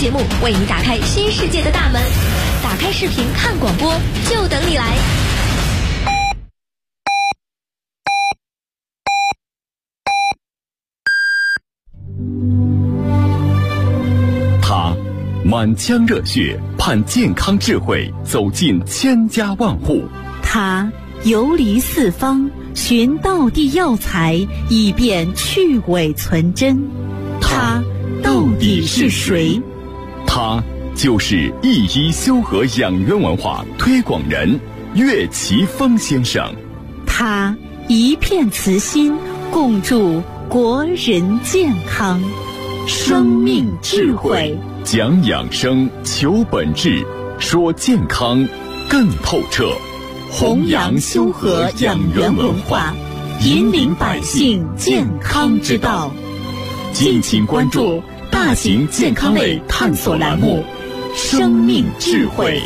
节目为你打开新世界的大门。打开视频看广播，就等你来。 他满腔热血，盼健康智慧走进千家万户。 他游离四方，寻道地药材，以便去伪存真。他到底是谁？ 他就是一一修和养元文化推广人岳奇峰先生。 他一片慈心，共筑国人健康。生命智慧， 讲养生，求本质，说健康更透彻。 弘扬修和养元文化，引领百姓健康之道。 敬请关注大型健康类探索栏目《生命智慧》。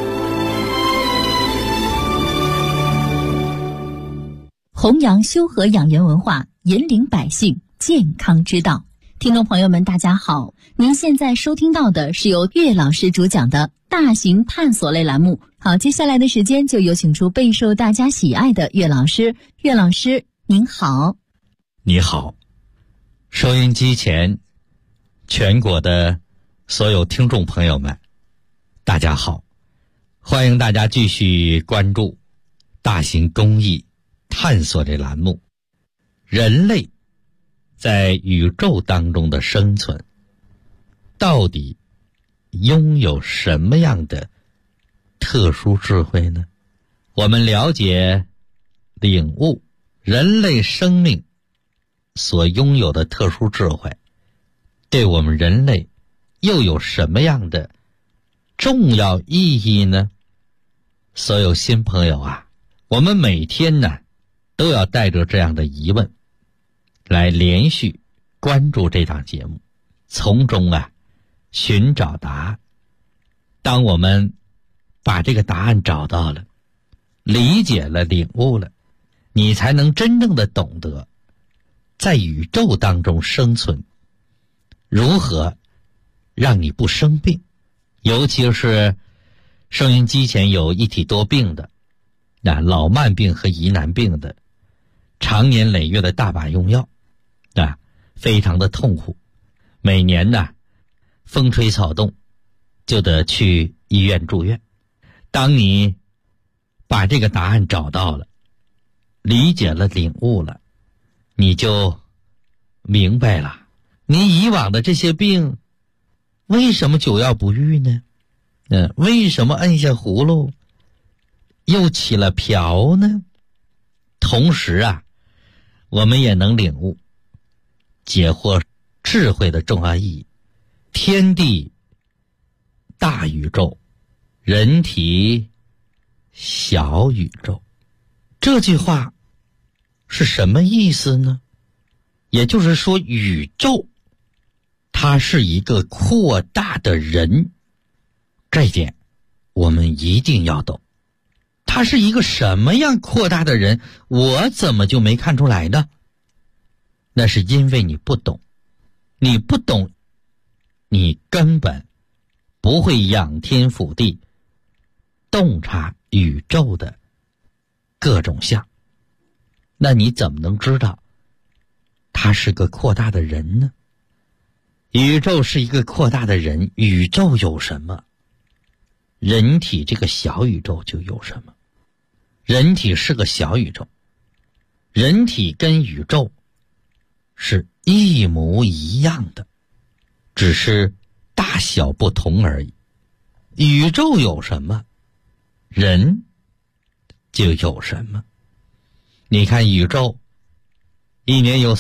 弘扬修和养元文化，引领百姓健康之道。听众朋友们，大家好，您现在收听到的是由岳老师主讲的大型探索类栏目。好，接下来的时间就有请出备受大家喜爱的岳老师。岳老师您好。 你好，收音机前全国的所有听众朋友们，大家好，欢迎大家继续关注大型公益探索这栏目。人类在宇宙当中的生存，到底拥有什么样的特殊智慧呢？我们了解、领悟人类生命所拥有的特殊智慧，对我们人类又有什么样的重要意义呢？所有新朋友啊，我们每天呢都要带着这样的疑问来连续关注这档节目，从中寻找答案。当我们把这个答案找到了，理解了，领悟了，你才能真正的懂得在宇宙当中生存如何让你不生病。尤其是收音机前有一体多病的，老慢病和疑难病的，常年累月的大把用药，非常的痛苦，每年风吹草动就得去医院住院。当你把这个答案找到了，理解了，领悟了，你就明白了，你以往的这些病为什么久药不愈呢？为什么摁下葫芦又起了瓢呢？同时我们也能领悟解惑智慧的重要意义。天地大宇宙，人体小宇宙，这句话是什么意思呢？也就是说，宇宙它是一个扩大的人，这一点我们一定要懂。它是一个什么样扩大的人，我怎么就没看出来呢？那是因为你不懂，你不懂，你根本不会仰天俯地洞察宇宙的各种相，那你怎么能知道他是个扩大的人呢？宇宙是一个扩大的人，宇宙有什么，人体这个小宇宙就有什么。人体是个小宇宙，人体跟宇宙是一模一样的，只是大小不同而已。宇宙有什么，人就有什么。你看宇宙一年有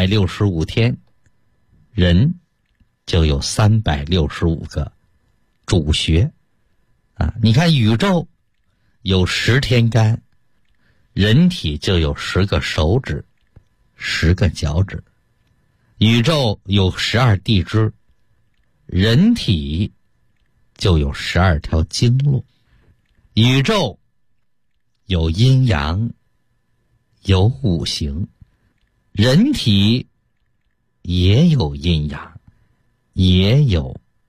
365天，人就有365个主穴你看宇宙有10天干，人体就有10个手指，10个脚趾。宇宙有12地支，人体就有12条经络。宇宙有阴阳，有五行，人体也有阴阳，也有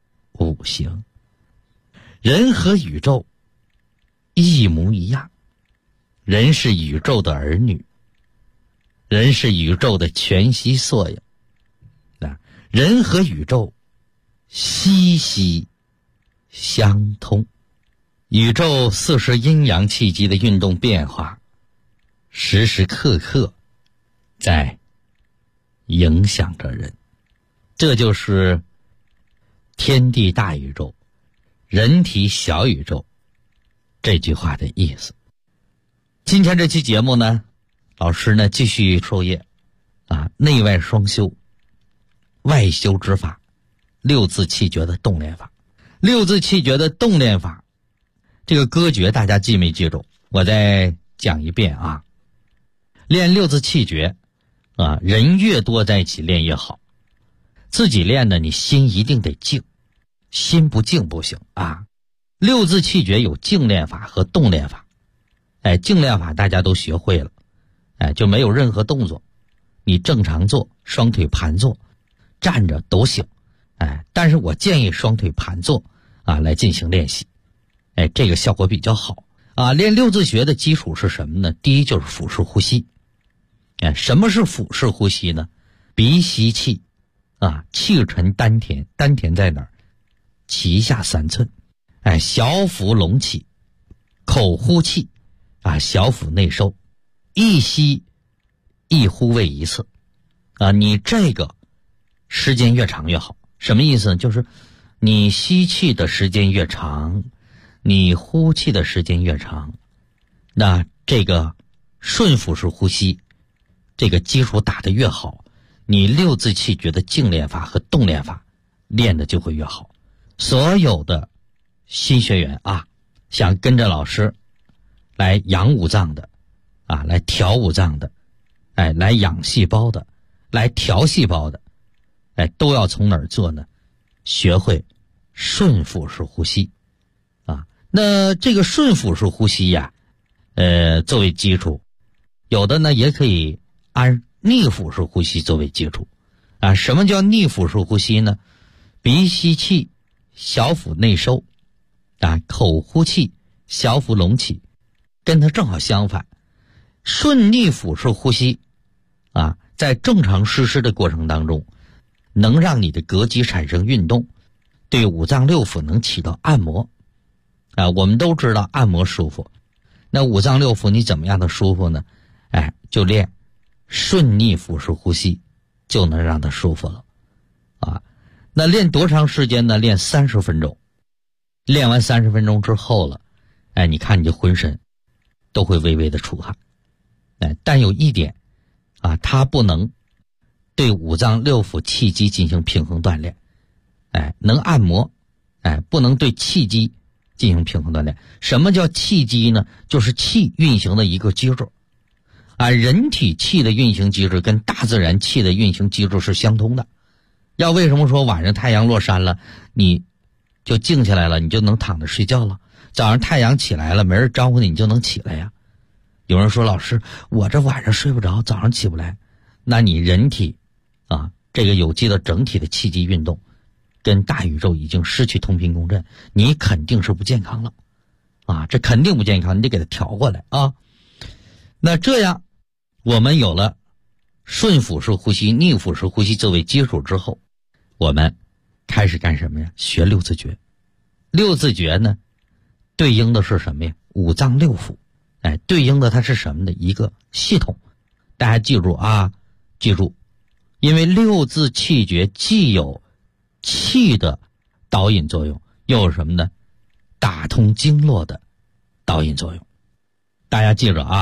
不行。人和宇宙一模一样，人是宇宙的儿女，人是宇宙的全息缩影。人和宇宙息息相通，宇宙40阴阳气机的运动变化，时时刻刻在影响着人。这就是天地大宇宙，人体小宇宙这句话的意思。今天这期节目呢，老师呢继续授业内外双修，外修之法，六字气诀的动练法。六字气诀的动练法，这个歌诀大家记没记住？我再讲一遍啊。练六字气诀人越多在一起练越好。自己练呢，你心一定得静，心不静不行啊。六字气诀有静练法和动练法。静练法大家都学会了，就没有任何动作，你正常坐，双腿盘坐，站着都行。但是我建议双腿盘坐来进行练习，这个效果比较好练六字诀的基础是什么呢？第一就是腹式呼吸。什么是腹式呼吸呢？鼻吸气气沉丹田，丹田在哪儿？脐下3寸。小腹隆起，口呼气小腹内收，一吸一呼为一次你这个时间越长越好。什么意思呢？就是你吸气的时间越长，你呼气的时间越长，那这个顺腹式呼吸这个基础打得越好，你六字气诀的静练法和动练法练的就会越好。所有的新学员想跟着老师来养五脏的来调五脏的来养细胞的，来调细胞的都要从哪儿做呢？学会顺腹式呼吸那这个顺腹式呼吸作为基础，有的呢也可以按逆腹式呼吸作为基础什么叫逆腹式呼吸呢？鼻吸气，小腹内收口呼气，小腹隆起，跟它正好相反。顺逆腹式呼吸在正常实施的过程当中，能让你的膈肌产生运动，对五脏六腑能起到按摩我们都知道按摩舒服，那五脏六腑你怎么样的舒服呢？就练顺逆腹式呼吸就能让它舒服了那练多长时间呢？练30分钟。练完30分钟之后了你看你这浑身都会微微的出汗但有一点它不能对五脏六腑气机进行平衡锻炼能按摩不能对气机进行平衡锻炼。什么叫气机呢？就是气运行的一个机制人体气的运行机制跟大自然气的运行机制是相通的。要为什么说晚上太阳落山了你就静下来了，你就能躺着睡觉了？早上太阳起来了没人招呼你，你就能起来呀。有人说老师我这晚上睡不着，早上起不来，那你人体这个有机的整体的气机运动跟大宇宙已经失去同频共振，你肯定是不健康了这肯定不健康，你得给它调过来那这样我们有了顺腹式呼吸、逆腹式呼吸作为基础之后，我们开始干什么呀？学六字诀。六字诀呢对应的是什么呀？五脏六腑对应的它是什么的一个系统。大家记住记住，因为六字气诀既有气的导引作用，又有什么呢？打通经络的导引作用。大家记着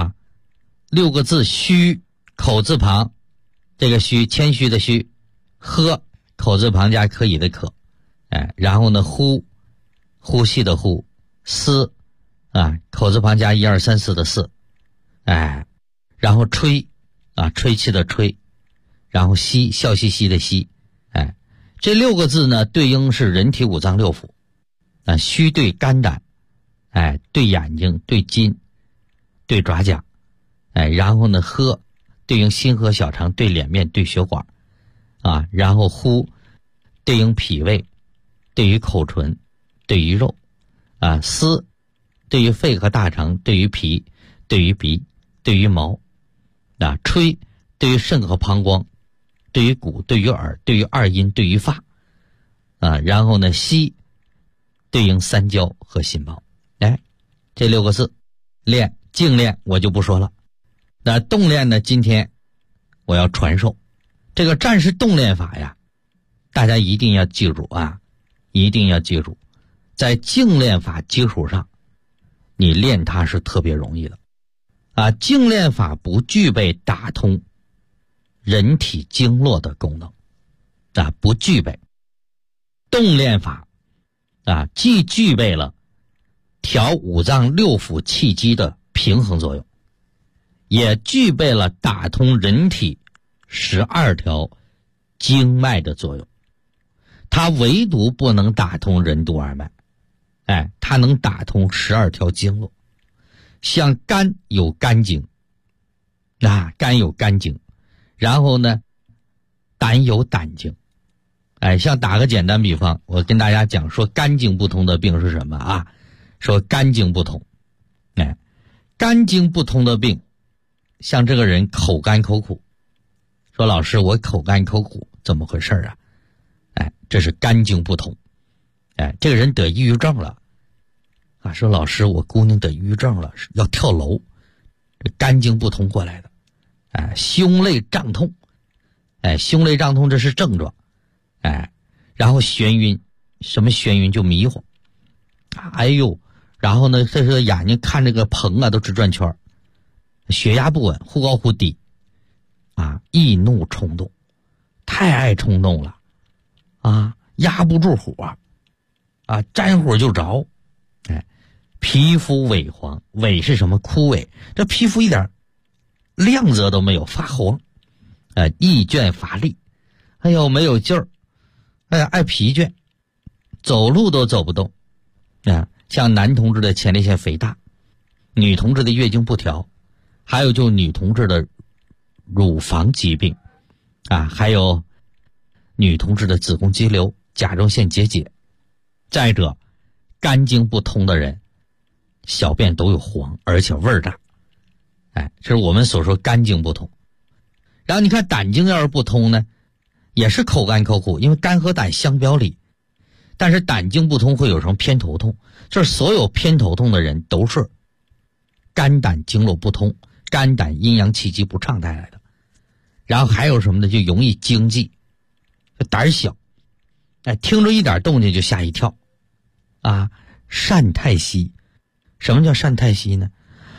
6个字：虚，口字旁，这个虚谦虚的虚，喝口字旁加可以的可然后呢呼，呼吸的呼，思口字旁加1、2、3、4的四然后吹吹气的吹，然后吸，笑嘻嘻的吸这6个字呢对应是人体五脏六腑虚对肝胆对眼睛，对筋，对爪甲然后呢喝对应心河小肠，对脸面，对血管然后呼对应脾胃对于口唇，对于肉，丝对于肺和大肠，对于脾，对于鼻，对于毛，吹对于肾和膀胱，对于骨，对于耳，对于二阴，对于发，然后呢，吸对应三焦和心包。这6个字，练静练我就不说了。那动练呢，今天我要传授这个战士动练法呀，大家一定要记住一定要记住，在静练法基础上，你练它是特别容易的静练法不具备打通人体经络的功能不具备。动练法既具备了调五脏六腑气机的平衡作用，也具备了打通人体12条经脉的作用。它唯独不能打通任督二脉，它能打通12条经络。像肝有肝经，肝有肝经，然后呢，胆有胆经。像打个简单比方，我跟大家讲说肝经不通的病是什么说肝经不通，肝经不通的病，像这个人口干口苦，说老师我口干口苦怎么回事这是肝经不通。这个人得抑郁症了说老师我姑娘得抑郁症了，要跳楼，这肝经不通过来的。胸肋胀痛，胸肋胀痛这是症状，然后眩晕，什么眩晕就迷糊，然后呢，这是眼睛看这个棚都直转圈，血压不稳，忽高忽低，易怒冲动，太爱冲动了，压不住火，沾火就着，皮肤萎黄，萎是什么？枯萎，这皮肤一点亮泽都没有，发黄，易倦乏力，没有劲儿，爱疲倦，走路都走不动，像男同志的前列腺肥大，女同志的月经不调，还有就女同志的乳房疾病，还有女同志的子宫肌瘤、甲状腺结节。再者，肝经不通的人，小便都有黄，而且味儿大，这是我们所说肝经不通。然后你看胆经要是不通呢，也是口干口苦，因为肝和胆相表里，但是胆经不通会有什么偏头痛，就是所有偏头痛的人都是肝胆经络不通，肝胆阴阳气机不畅带来的。然后还有什么呢？就容易惊悸，胆小，听着一点动静就吓一跳，善太息。什么叫善太息呢？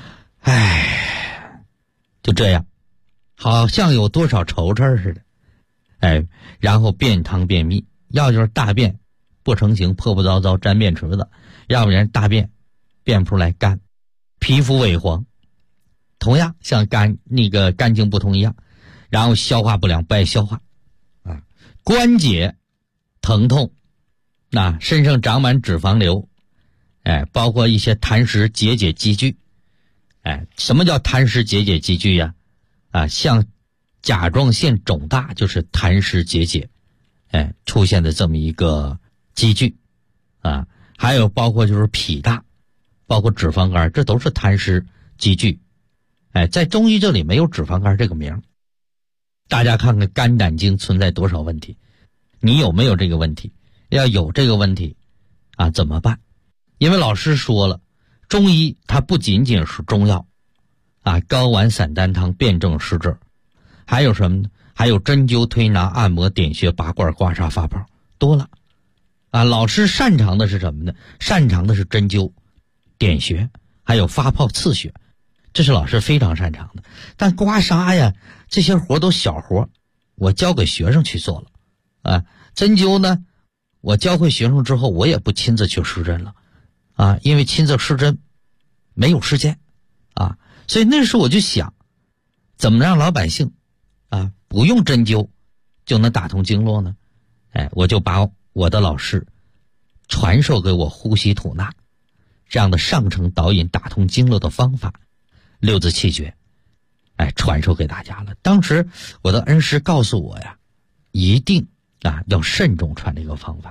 就这样，好像有多少愁事似的，然后便汤便秘，要就是大便不成形，破破糟糟沾便池子，要不然大便变不出来干，皮肤萎黄，同样像肝经不通一样，然后消化不良，不爱消化，关节疼痛，身上长满脂肪瘤，包括一些痰湿结节积聚，什么叫痰湿结节积聚呀？像甲状腺肿大就是痰湿结节，出现的这么一个积聚，还有包括就是脾大，包括脂肪肝，这都是痰湿积聚，在中医这里没有脂肪肝这个名。大家看看肝胆经存在多少问题，你有没有这个问题？要有这个问题怎么办？因为老师说了，中医它不仅仅是中药睾丸散丹汤辨证施治，还有什么呢？还有针灸推拿按摩点穴拔罐刮痧发泡，多了老师擅长的是什么呢？擅长的是针灸点穴还有发泡刺血，这是老师非常擅长的。但刮痧呀这些活都小活，我交给学生去做了针灸呢，我教会学生之后我也不亲自去施针了因为亲自施针没有时间所以那时候我就想，怎么让老百姓不用针灸就能打通经络呢？我就把我的老师传授给我呼吸吐纳这样的上乘导引打通经络的方法，6字气诀传授给大家了。当时我的恩师告诉我呀，一定要慎重传这个方法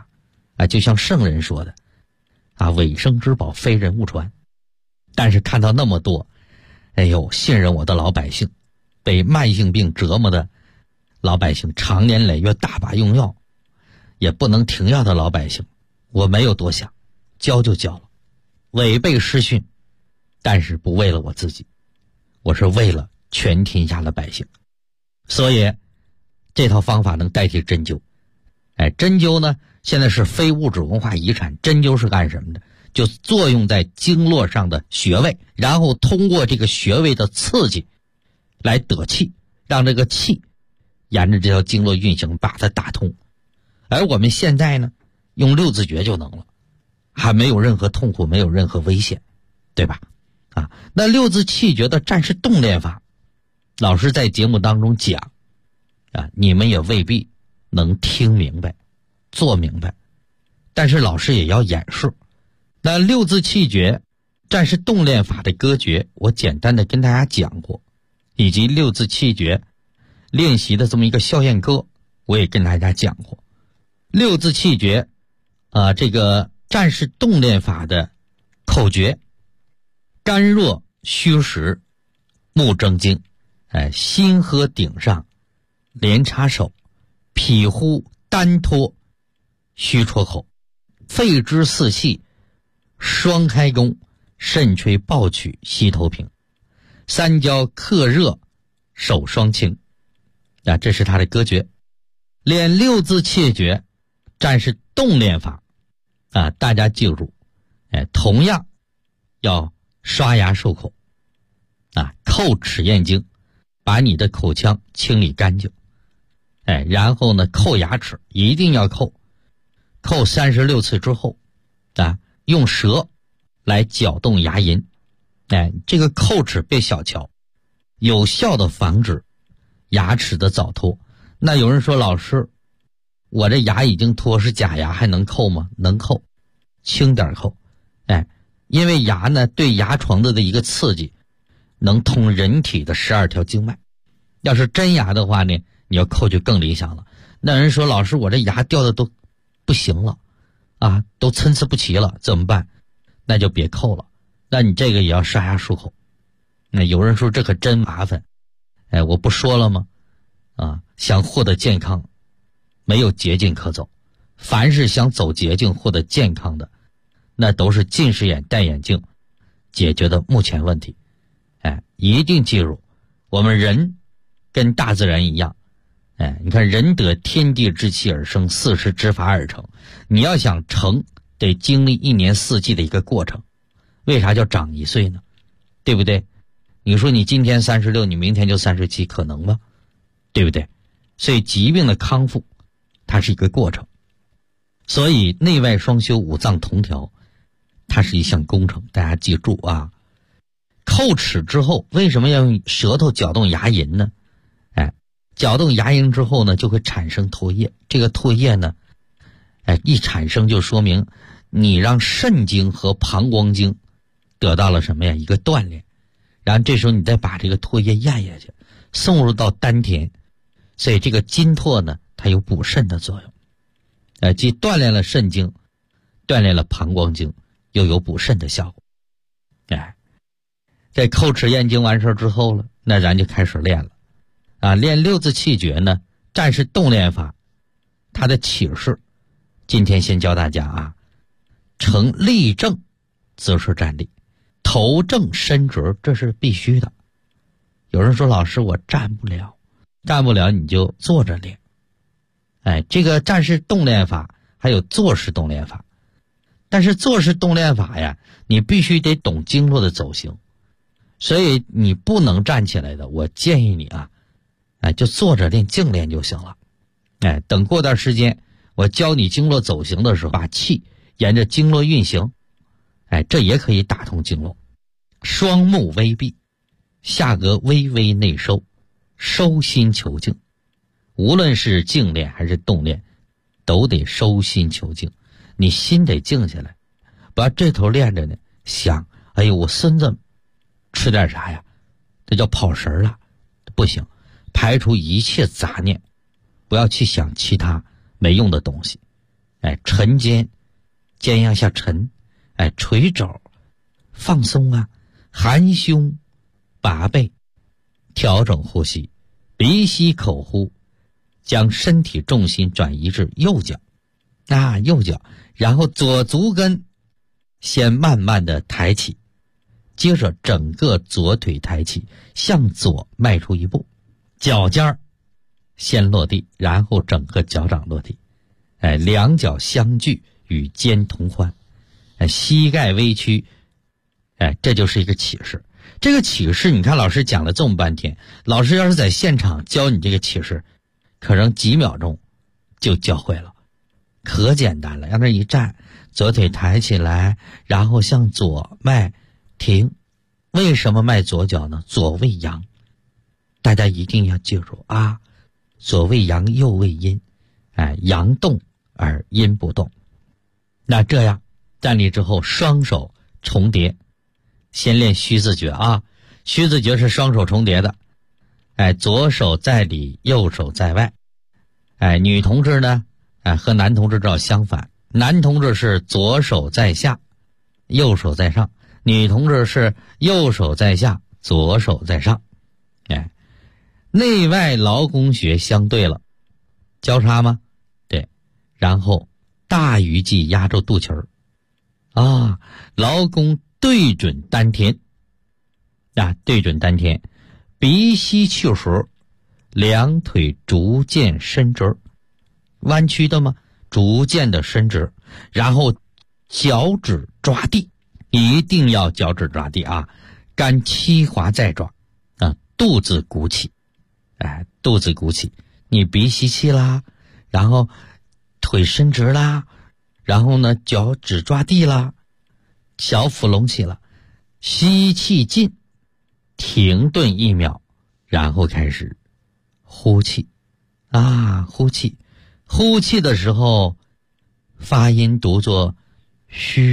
就像圣人说的尾生之宝非人勿传。但是看到那么多信任我的老百姓，被慢性病折磨的老百姓，长年累月大把用药也不能停药的老百姓，我没有多想，教就教了，违背师训，但是不为了我自己，我是为了全天下的百姓。所以这套方法能代替针灸。针灸呢现在是非物质文化遗产。针灸是干什么的？就作用在经络上的穴位，然后通过这个穴位的刺激来得气，让这个气沿着这条经络运行，把它打通。而我们现在呢用六字诀就能了，还没有任何痛苦，没有任何危险，对吧？那六字气诀的战士动练法，老师在节目当中讲你们也未必能听明白做明白，但是老师也要演示。那六字气诀战士动练法的歌诀我简单的跟大家讲过，以及六字气诀练习的这么一个校验歌我也跟大家讲过。六字气诀这个战士动练法的口诀：肝热虚实目睁睛，心喝顶上连插手，脾呼单托虚戳口，肺之四气双开弓，肾吹抱曲膝头平，三焦克热手双清。这是他的歌诀。练六字气诀战士动练法大家记住同样要刷牙漱口叩齿咽经，把你的口腔清理干净。然后呢叩牙齿，一定要叩36次之后用舌来搅动牙龈。这个叩齿别小瞧，有效的防止牙齿的早脱。那有人说，老师我这牙已经脱，是假牙还能叩吗？能叩，轻点叩。因为牙呢对牙床子的一个刺激能通人体的12条经脉，要是真牙的话呢你要叩就更理想了。那人说，老师我这牙掉的都不行了都参差不齐了，怎么办？那就别叩了，那你这个也要刷牙漱口。那有人说这可真麻烦，我不说了吗？想获得健康没有捷径可走，凡是想走捷径获得健康的，那都是近视眼戴眼镜解决的目前问题。一定记住，我们人跟大自然一样，你看人得天地之气而生，4时之法而成。你要想成，得经历1年4季的一个过程。为啥叫长1岁呢？对不对？你说你今天36，你明天就37，可能吗？对不对？所以疾病的康复它是一个过程，所以内外双修，五脏同调，它是一项工程。大家记住叩齿之后为什么要用舌头搅动牙龈呢？搅动牙龈之后呢就会产生唾液，这个唾液呢一产生就说明你让肾经和膀胱经得到了什么呀？一个锻炼。然后这时候你再把这个唾液咽下去，送入到丹田，所以这个金唾呢它有补肾的作用，既锻炼了肾经，锻炼了膀胱经，又有补肾的效果。在叩齿咽经完事之后了，那咱就开始练了练六字气诀呢战士动练法，它的启示今天先教大家呈立正姿势站立，头正身直，这是必须的。有人说，老师我站不了你就坐着练。这个站式动练法还有坐式动练法，但是坐式动练法呀你必须得懂经络的走形，所以你不能站起来的，我建议你就坐着练，静练就行了。等过段时间我教你经络走形的时候，把气沿着经络运行，这也可以打通经络。双目微闭，下颚微微内收，收心求静。无论是静练还是动练，都得收心求静，你心得静下来，不要这头练着呢想，哎呦我孙子吃点啥呀，这叫跑神了，不行。排除一切杂念，不要去想其他没用的东西。 沉肩，肩向下沉，垂肘，放松啊，含胸，拔背，调整呼吸，鼻吸口呼，将身体重心转移至右脚，右脚，然后左足跟先慢慢的抬起，接着整个左腿抬起，向左迈出一步，脚尖儿先落地，然后整个脚掌落地，两脚相距与肩同宽，膝盖微屈，这就是一个起势。这个起势你看老师讲了这么半天，老师要是在现场教你这个起势，可能几秒钟就教会了，可简单了。让那一站，左腿抬起来，然后向左迈，停。为什么迈左脚呢？左为阳，大家一定要记住啊，左为阳，右为阴，阳动而阴不动。那这样站立之后，双手重叠，先练虚字诀啊。虚字诀是双手重叠的，左手在里，右手在外。女同志呢，和男同志正好相反，男同志是左手在下，右手在上，女同志是右手在下，左手在上。内外劳宫穴相对了，交叉吗？对，然后大鱼际压住肚脐儿，劳宫对准丹田，对准丹田，鼻吸气时，两腿逐渐伸直，弯曲的吗？逐渐的伸直，然后脚趾抓地，一定要脚趾抓地啊，肝七滑在抓，肚子鼓起，肚子鼓起，你鼻吸气啦，然后腿伸直啦，然后呢脚趾抓地啦，小腹隆起了，吸气进，停顿1秒，然后开始呼气，呼气，呼气的时候发音读作嘘，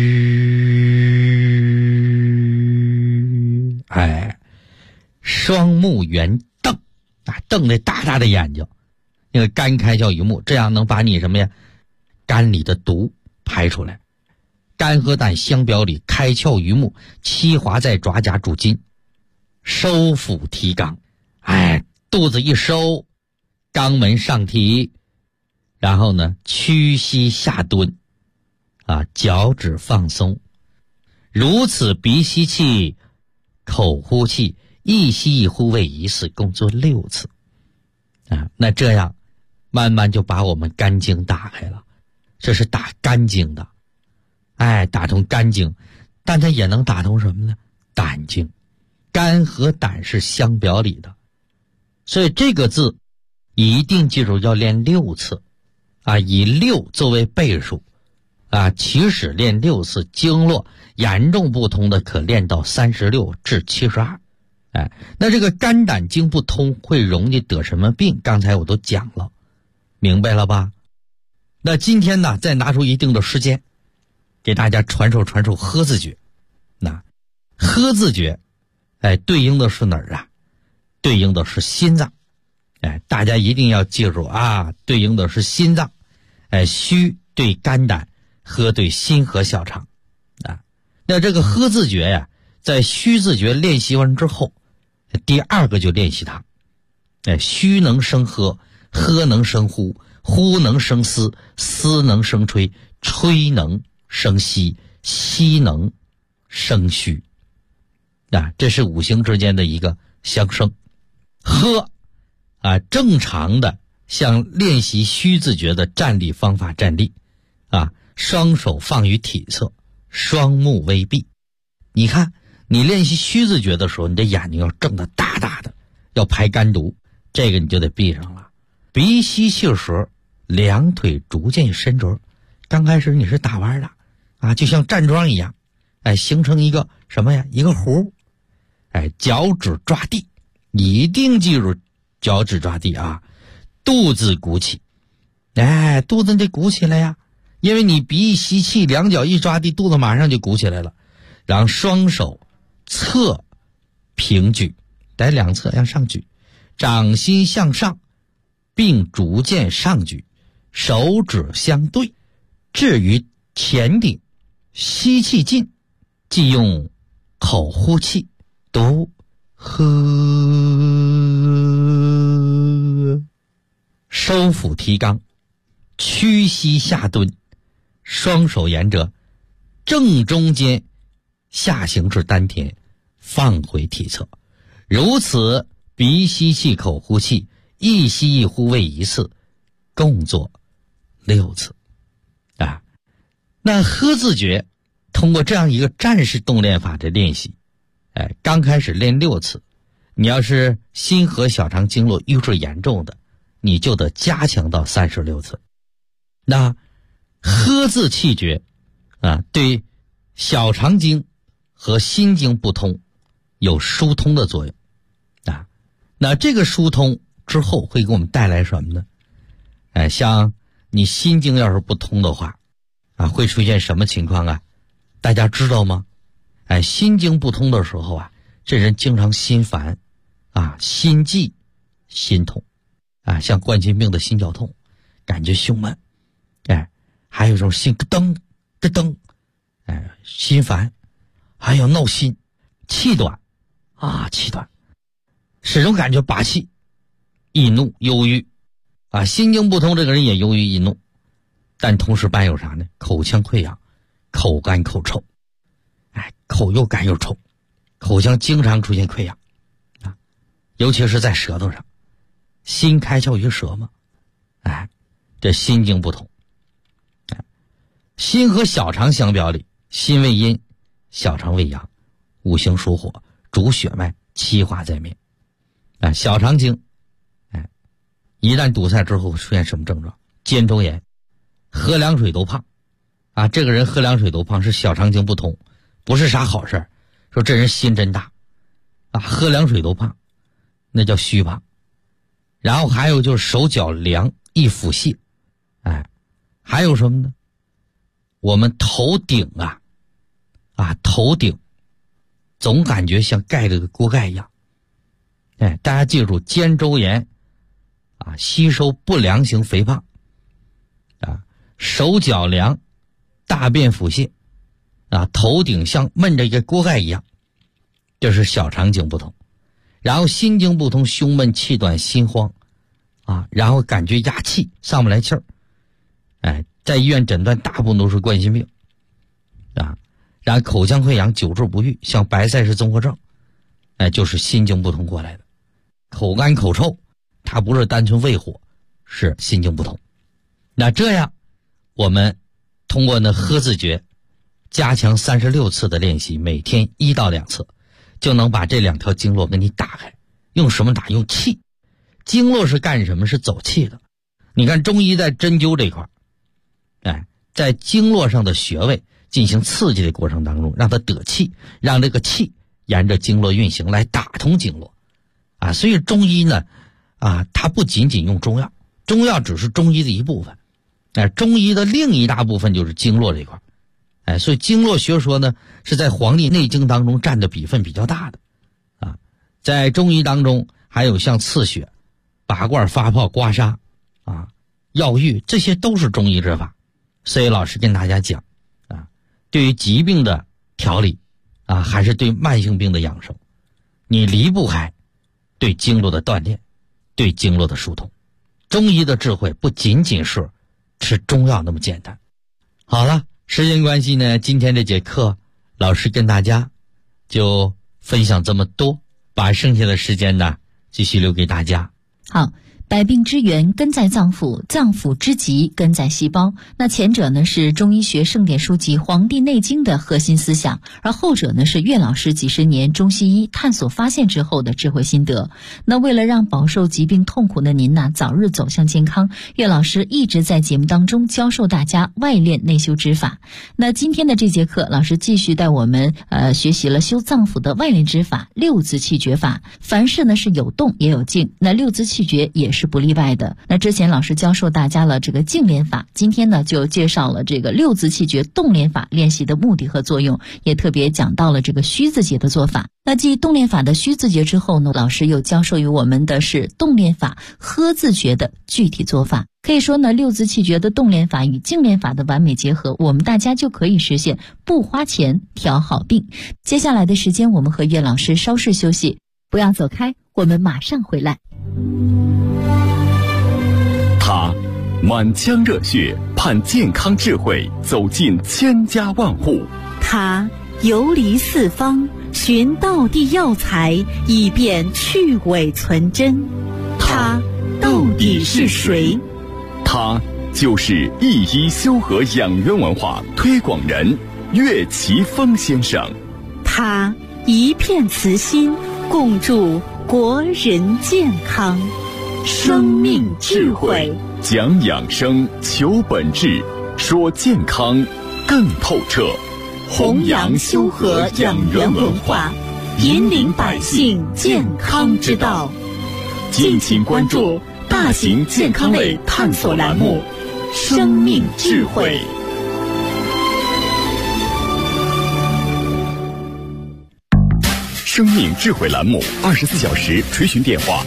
双目圆瞪，瞪着大大的眼睛，那个肝开窍于目，这样能把你什么呀？肝里的毒排出来。肝和胆相表里，开窍于目，七滑在爪甲主筋，收腹提肛，肚子一收，肛门上提，然后呢屈膝下蹲，脚趾放松，如此鼻吸气，口呼气，一吸一呼为一次，共做6次。那这样慢慢就把我们肝经打开了，这是打肝经的，打通肝经，但它也能打通什么呢？胆经。肝和胆是相表里的，所以这个字一定记住要练6次，以6作为倍数，起始练6次，经络严重不通的可练到36至72。那这个肝胆经不通会容易得什么病？刚才我都讲了，明白了吧？那今天呢，再拿出一定的时间，给大家传授喝字诀。那喝字诀，对应的是哪儿啊？对应的是心脏。大家一定要记住啊，对应的是心脏。虚对肝胆，喝对心和小肠。那这个喝字诀呀，在虚字诀练习完之后，第2个就练习它。虚能生喝，喝能生呼，呼能生思，思能生吹，吹能生息，息能生虚。这是五行之间的一个相生。喝正常的像练习虚字诀的站立方法站立，双手放于体侧，双目微闭。你看你练习虚字诀的时候，你的眼睛要睁得大大的，要排肝毒，这个你就得闭上了。鼻吸气时，两腿逐渐伸直，刚开始你是打弯的就像站桩一样，形成一个什么呀？一个弧。脚趾抓地，一定记住脚趾抓地啊。肚子鼓起，肚子得鼓起来呀，因为你鼻一吸气，两脚一抓地，肚子马上就鼓起来了。然后双手侧平举，在两侧向上举，掌心向上，并逐渐上举，手指相对， 至于前顶吸气尽，即用口呼气，读呵，收腹提肛，屈膝下蹲，双手沿着正中间下行至丹田，放回体侧，如此鼻吸气口呼气，一吸一呼为一次，共做6次啊。那呵字诀通过这样一个战士动练法的练习，刚开始练6次，你要是心和小肠经络瘀滞严重的，你就得加强到36次。那呵字气诀啊，对小肠经和心经不通有疏通的作用啊。那这个疏通之后会给我们带来什么呢？像你心经要是不通的话啊，会出现什么情况啊？大家知道吗？心经不通的时候啊，这人经常心烦啊，心悸、心痛啊，像冠心病的心绞痛，感觉胸闷，还有一种心咯噔咯噔，心烦，还有闹心、气短啊，气短，始终感觉拔气、易怒、忧郁啊。心经不通，这个人也忧郁易怒，但同时伴有啥呢？口腔溃疡、口干口臭，口又干又臭，口腔经常出现溃疡啊，尤其是在舌头上，心开窍于舌嘛，这心经不通。心和小肠相表里，心为阴，小肠为阳，五行属火，主血脉，气化在面。小肠经一旦堵塞之后出现什么症状？肩周炎，喝凉水都胖啊，这个人喝凉水都胖是小肠经不通，不是啥好事。说这人心真大啊，喝凉水都胖，那叫虚胖。然后还有就是手脚凉易腹泻，还有什么呢？我们头顶头顶总感觉像盖了个锅盖一样。大家记住，肩周炎吸收不良型肥胖手脚凉，大便腹泻头顶像闷着一个锅盖一样，这是小肠经不通。然后心经不通，胸闷气短心慌然后感觉压气上不来气儿，在医院诊断大部分都是冠心病然后口腔溃疡久治不愈，像白塞氏综合症就是心经不通过来的。口干口臭，它不是单纯胃火，是心经不通。那这样我们通过呵字诀加强36次的练习，每天1到2次，就能把这2条经络给你打开。用什么打？用气。经络是干什么？是走气的。你看中医在针灸这块在经络上的穴位进行刺激的过程当中，让它得气，让这个气沿着经络运行来打通经络所以中医呢它不仅仅用中药，中药只是中医的一部分中医的另一大部分就是经络这块所以经络学说呢是在《黄帝内经》当中占的比分比较大的在中医当中还有像刺血、拔罐、发泡、刮痧药浴，这些都是中医之法。所以老师跟大家讲对于疾病的调理还是对慢性病的养生，你离不开对经络的锻炼，对经络的疏通。中医的智慧不仅仅是吃中药那么简单。好了，时间关系呢，今天这节课老师跟大家就分享这么多，把剩下的时间呢继续留给大家。 好，百病之源根在脏腑，脏腑之极根在细胞。那前者呢是中医学盛典书籍《黄帝内经》的核心思想，而后者呢是岳老师几十年中西医探索发现之后的智慧心得。那为了让饱受疾病痛苦的您早日走向健康，岳老师一直在节目当中教授大家外练内修之法。那今天的这节课，老师继续带我们学习了修脏腑的外练之法——6字气诀法。凡事呢是有动也有静，那6字气诀也是不例外的。那之前老师教授大家了这个静练法，今天呢就介绍了这个六字气诀动练法练习的目的和作用，也特别讲到了这个虚字节的做法。那继动练法的虚字节之后呢，老师又教授于我们的是动练法呵字诀的具体做法。可以说呢，六字气诀的动练法与静练法的完美结合，我们大家就可以实现不花钱调好病。接下来的时间，我们和岳老师稍事休息，不要走开，我们马上回来。 他满腔热血盼健康智慧走进千家万户， 他游离四方寻道地药材，以便去伪存真。他到底是谁？ 他就是一医修和养元文化推广人岳奇峰先生。 他一片慈心，共筑国人健康。生命智慧， 讲养生，求本质，说健康更透彻。 弘扬修和养元文化，引领百姓健康之道。 敬请关注大型健康类探索栏目《生命智慧》。生命智慧栏目24小时垂询电话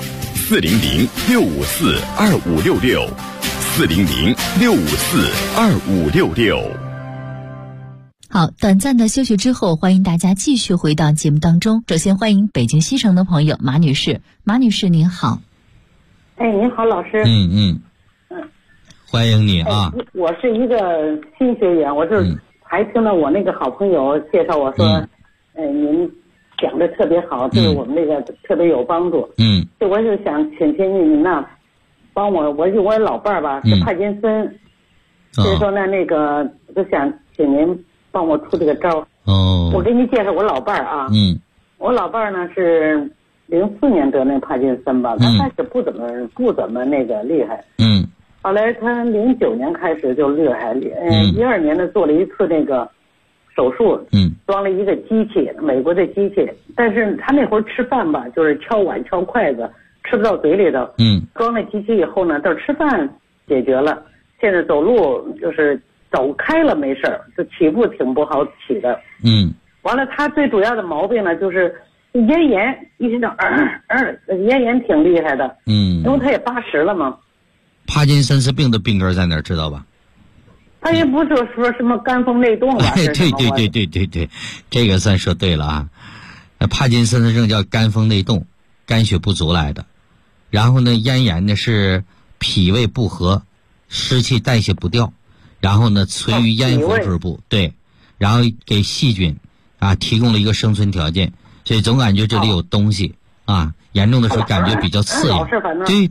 ：400-654-2566，400-654-2566。 好，短暂的休息之后，欢迎大家继续回到节目当中。首先欢迎北京西城的朋友马女士。马女士您好。 您好，老师。 欢迎你啊。 我是一个新学员，我是还听到我那个好朋友介绍我说，您讲的特别好，对我们这个特别有帮助。就我就想请您呐，帮我老伴儿吧是帕金森，所以说呢那个就想请您帮我出这个招。我给你介绍我老伴儿啊。我老伴儿呢是04年得那帕金森吧，他开始不怎么那个厉害。后来他09年开始就厉害，12年呢做了一次那个手术，装了一个机器，美国的机器，但是他那会儿吃饭吧，就是敲碗敲筷子，吃不到嘴里头。装了机器以后呢，到吃饭解决了，现在走路就是走开了没事儿，就起步挺不好起的。完了他最主要的毛病呢就是咽炎，一直到咽炎挺厉害的。因为他也80了嘛。 帕金森氏病的病根在哪儿知道吧？ 他也不是说什么肝风内动吧？ 对，这个算说对了啊。帕金森氏症叫肝风内动，肝血不足来的。然后呢，咽炎呢是脾胃不和，湿气代谢不掉，然后呢存于咽喉之部，对，然后给细菌提供了一个生存条件，所以总感觉这里有东西啊。严重的时候感觉比较刺痒。对，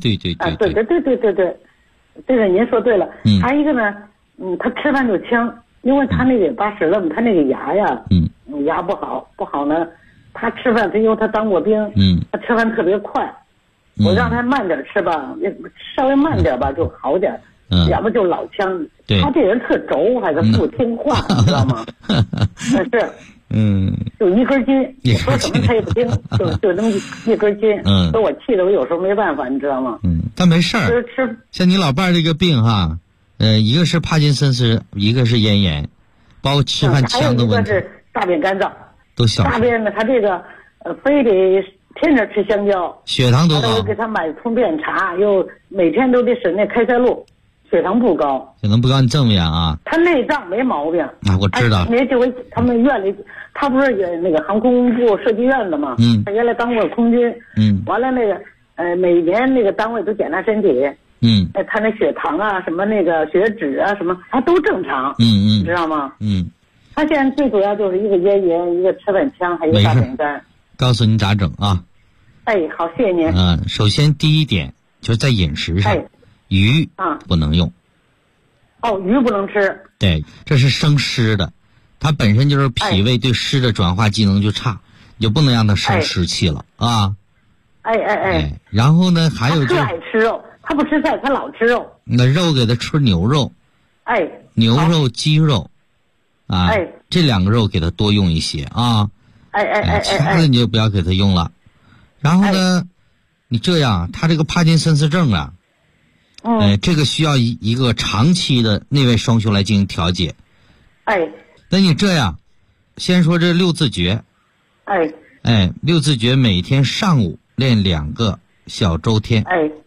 这个您说对了。还一个呢，他吃饭就呛，因为他那个80了嘛，他那个牙呀，牙不好呢。他吃饭，因为他当过兵，他吃饭特别快。我让他慢点吃吧，稍微慢点吧就好点，要不就老呛。他这人特轴，还是不听话，你知道吗？是。就一根筋，我说什么他也不听，就那么一根筋。所以我气得我有时候没办法，你知道吗？ 但没事儿。像你老伴儿这个病哈，一个是帕金森氏，一个是咽炎，包括吃饭呛的问题。 还有一个是大便干燥。 都小。 大便呢，他这个非得天天吃香蕉， 血糖多高？ 我给他买通便茶，又每天都得审那开塞露。血糖不高， 血糖不高，你正面啊？ 他内脏没毛病我知道。 那就他们院里，他不是那个航空部设计院的嘛？他原来当过空军。完了那个每年那个单位都检查身体。他那血糖啊，什么那个血脂啊，什么他都正常。你知道吗？他现在最主要就是一个咽炎，一个吃饭呛，还有一个大便干。 告诉你咋整啊？ 好，谢谢您。 首先第一点就是在饮食上。鱼不能用。 鱼不能吃。 对，这是生湿的，它本身就是脾胃对湿的转化机能就差，你就不能让它生湿气了啊。然后呢，还有他特爱吃肉，他不吃菜，他老吃肉。 那肉给他吃牛肉。牛肉、鸡肉，这2个肉给他多用一些啊。其他的你就不要给他用了。然后呢，你这样，他这个帕金森氏症啊。 这个需要一个长期的内外双修来进行调节。那你这样，先说这六字诀。六字诀每天上午练2个小周天。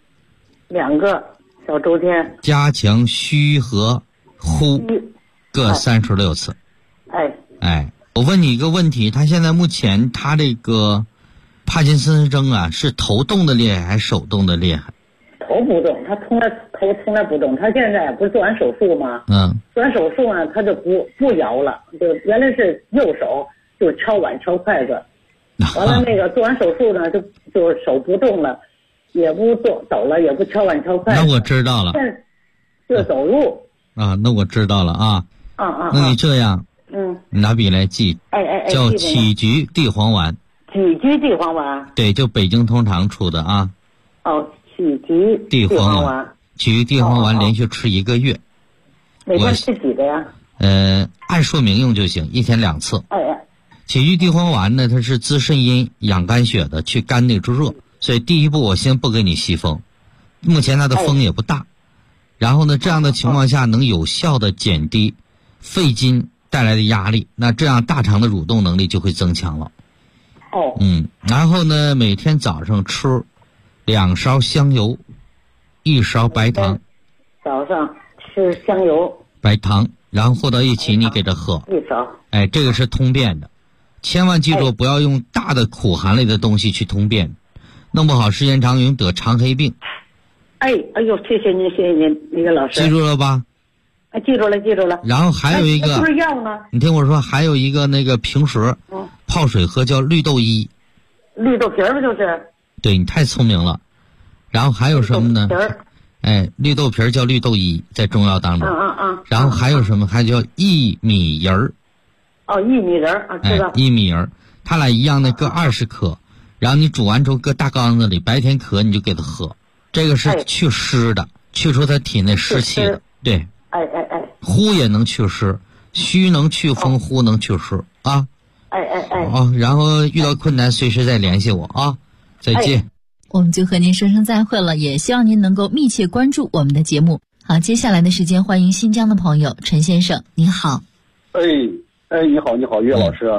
2个小周天。 加强虚和呼各36次。我问你一个问题，他现在目前他这个帕金森症啊，是头动的厉害还是手动的厉害？ 头不动，他头从来不动。他现在不是做完手术吗？做完手术呢，他就不摇了，就原来是右手就敲碗敲筷子，完了那个做完手术呢，就手不动了，也不走了，也不敲碗敲筷子。 那我知道了。 就走路。 那我知道了啊。那你这样，你拿笔来记。叫杞菊地黄丸。 杞菊地黄丸。 对，就北京通常出的啊。 杞菊地黄丸。 杞菊地黄丸连续吃1个月。 每天吃几个呀？ 按说明用就行，1天2次。杞菊地黄丸呢，它是滋肾阴、养肝血的，去肝内之热。所以第一步我先不给你吸风，目前它的风也不大。然后呢，这样的情况下能有效的减低肺经带来的压力，那这样大肠的蠕动能力就会增强了。然后呢，每天早上吃2勺香油，1勺白糖。 早上吃香油、 白糖，然后和到一起你给它喝。 1勺。 这个是通便的，千万记住不要用大的苦寒类的东西去通便，弄不好时间长容易得肠黑病。 哎呦，谢谢您，那个老师。 记住了吧？ 记住了。 然后还有一个， 不是药呢？ 你听我说，还有一个那个平时泡水喝叫绿豆衣。 绿豆皮儿不就是？ 对，你太聪明了。然后还有什么呢？绿豆皮儿叫绿豆衣，在中药当中。然后还有什么？还叫薏米仁儿。 薏米仁儿知道。 薏米仁儿，它俩一样的，各20克。然后你煮完之后搁大缸子里，白天渴你就给它喝。这个是去湿的，去除它体内湿气的。对。呼也能祛湿，虚能祛风，呼能祛湿啊。然后遇到困难随时再联系我啊。再见。 我们就和您说声再会了，也希望您能够密切关注我们的节目。好，接下来的时间欢迎新疆的朋友陈先生，您好。 你好，岳老师。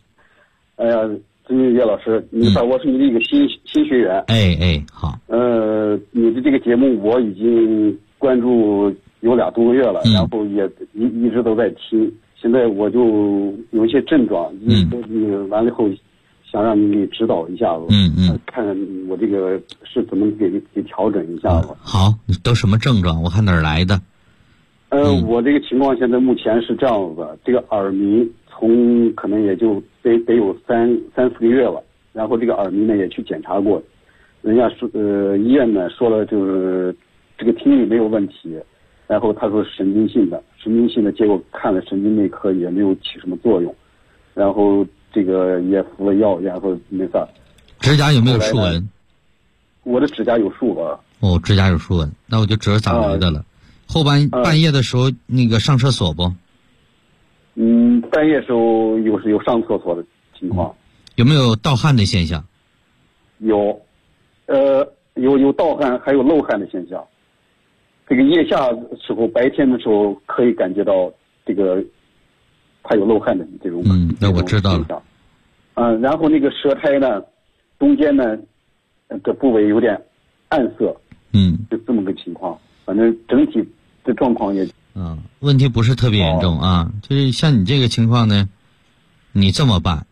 岳老师，我是你的一个新学员。 好。 你的这个节目我已经关注有2多个月了，然后也一直都在听。现在我就有一些症状，完了以后想让你给指导一下子。看看我这个是怎么给调整一下子。 好，你都什么症状？我看哪儿来的？ 我这个情况现在目前是这样子的，这个耳鸣从可能也就得有3-4个月了，然后这个耳鸣呢也去检查过，人家说医院呢说了就是这个听力没有问题，然后他说神经性的，结果看了神经内科也没有起什么作用，然后这个也服了药，然后没事。 指甲有没有竖纹？ 我的指甲有竖纹。 指甲有竖纹，那我就知道咋来的了。后半夜的时候那个上厕所不？ 半夜时候有上厕所的情况。 有没有盗汗的现象？ 有盗汗，还有漏汗的现象。这个腋下时候，白天的时候可以感觉到这个它有漏汗的这种。 那我知道了。 然后那个舌苔呢，中间呢，这部位有点暗色。就这么个情况。反正整体的状况也问题不是特别严重啊，就是像你这个情况呢，你这么办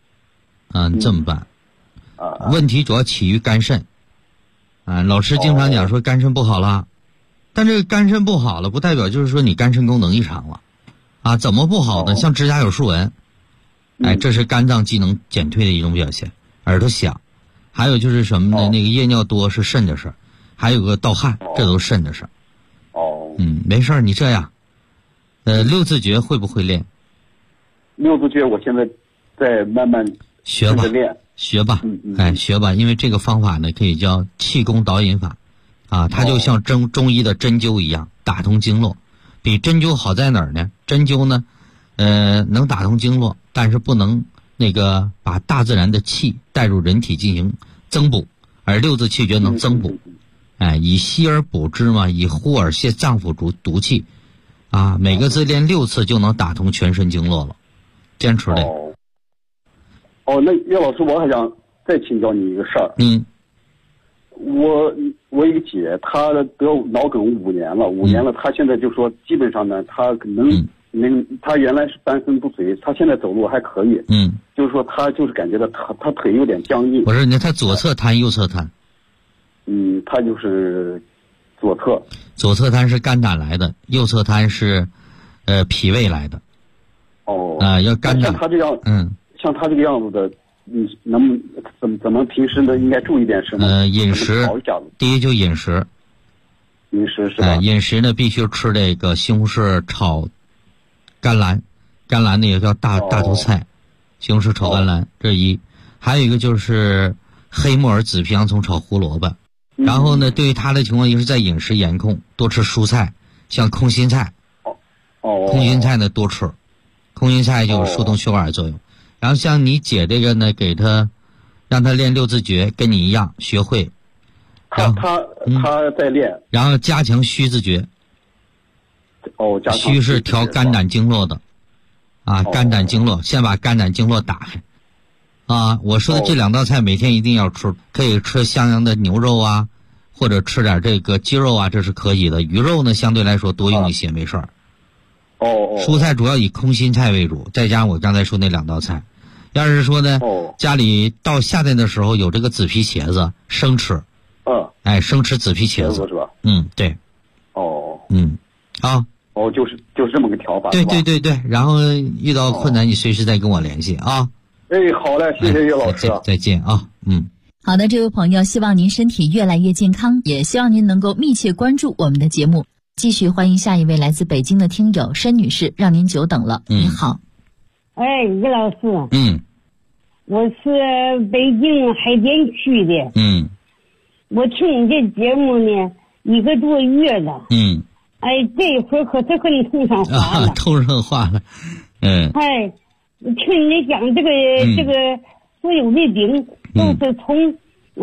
问题主要起于肝肾老师经常讲说肝肾不好了，但这个肝肾不好了不代表就是说你肝肾功能异常了怎么不好呢？像指甲有竖纹这是肝脏机能减退的一种表现，耳朵响，还有就是什么呢？那个夜尿多是肾的事儿，还有个盗汗，这都是肾的事儿。没事儿，你这样，六字诀会不会练？ 六字诀我现在在慢慢学吧，学吧，因为这个方法呢可以叫气功导引法，它就像中医的针灸一样，打通经络。比针灸好在哪儿呢？针灸呢，能打通经络，但是不能那个把大自然的气带入人体进行增补，而六字气诀能增补。 以息而补之嘛，以呼而泻脏腑毒气，每个字练6次就能打通全身经络了，坚持的。 那叶老师，我还想再请教你一个事儿。我一个姐，她得脑梗5年了，她现在就说基本上呢，她她原来是半身不遂，她现在走路还可以。就是说她就是感觉到她腿有点僵硬。 不是，她左侧瘫右侧瘫？ 她就是左侧。 左侧瘫是肝胆来的，右侧瘫是脾胃来的。要肝胆。 像她这样，像她这个样子的，怎么平时呢应该注意点什么？饮食。第一就饮食。饮食是吧？饮食呢必须吃这个西红柿炒甘蓝，甘蓝呢也叫大头菜，西红柿炒甘蓝，这是一。还有一个就是黑木耳、紫皮洋葱炒胡萝卜。然后呢，对于他的情况也是在饮食严控，多吃蔬菜，像空心菜。空心菜呢多吃，空心菜就有疏通血管作用。然后像你姐这个呢，给他让他练6字诀，跟你一样学会。他在练。然后加强虚字诀。虚是调肝胆经络的，肝胆经络，先把肝胆经络打开。我说的这2道菜每天一定要吃，可以吃像样的牛肉或者吃点这个鸡肉这是可以的。鱼肉呢相对来说多用一些，没事儿。蔬菜主要以空心菜为主，再加上我刚才说那2道菜。要是说呢，家里到夏天的时候有这个紫皮茄子，生吃。生吃紫皮茄子是吧？对。就是这么个调法。对。然后遇到困难你随时再跟我联系啊。好嘞，谢谢叶老师。再见啊。 好的，这位朋友，希望您身体越来越健康，也希望您能够密切关注我们的节目。继续欢迎下一位来自北京的听友申女士，让您久等了。你好。 叶老师。我是北京海淀区的。我听你这节目呢1个多月了。这一会儿可是和你通上话了。 通上话了。 听你讲这个所有的病都是从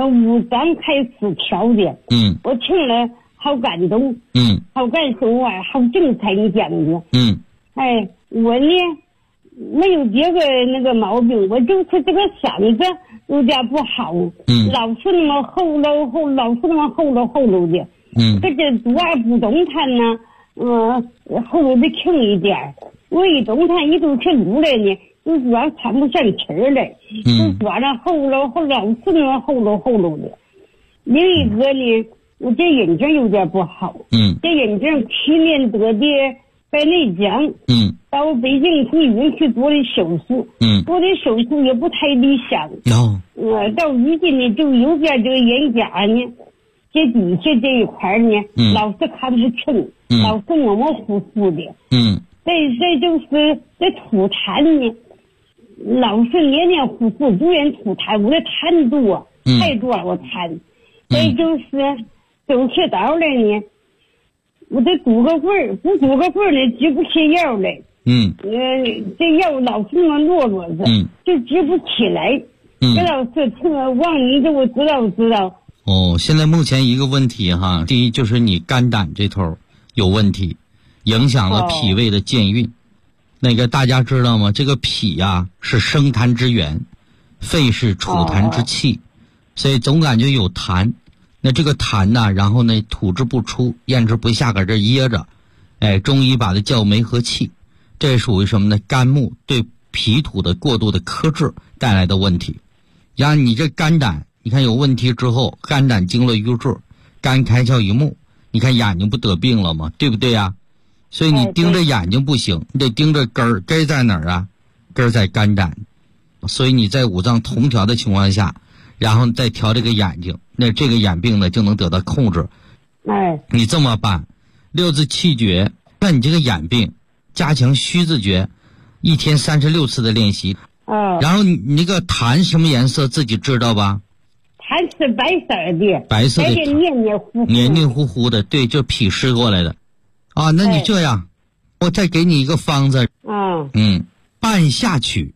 5脏开始调的。我听了好感动。好感受好精彩你讲的。我呢没有这个那个毛病，我就是这个嗓子有点不好。老是那么后喽的。这主要不动弹呢，后头的轻一点。我一动弹一动起路来呢，就主要喘不上气儿来，就抓着后喽是那么后喽的。另一个呢，我这眼睛有点不好。这眼睛去年得的白内障。到北京医院去做的手术。做的手术也不太理想。到如今呢，就有点这个眼痂呢，这底下这一块呢，老是看不清，老是模模糊糊的。这就是这吐痰呢，老是黏糊糊，不愿吐痰，我的痰多，太多了我痰。这就是走起道来呢，我得堵个味儿，不堵个味儿呢，举不起腰来。这腰老是那么啰啰的，就举不起来。这老是望你这我知道。 现在目前一个问题第一就是你肝胆这头有问题，影响了脾胃的健运。那个大家知道吗？这个脾是生痰之源，肺是储痰之器，所以总感觉有痰。那这个痰然后呢吐之不出，咽之不下，搁这噎着。中医把它叫梅核气，这属于什么呢？肝木对脾土的过度的克制带来的问题。然后你这肝胆你看有问题之后，肝胆经络瘀滞，肝开窍一目，你看眼睛不得病了吗？对不对呀？所以你盯着眼睛不行，你得盯着根儿。根儿在哪儿啊？根儿在肝胆。所以你在5脏同调的情况下，然后再调这个眼睛，那这个眼病呢就能得到控制。你这么办，6字气诀，那你这个眼病加强虚字诀，1天36次的练习。然后你那个痰什么颜色自己知道吧？ 痰是白色的。 白色的黏黏糊糊的，对，就脾湿过来的。那你这样，我再给你一个方子。半夏曲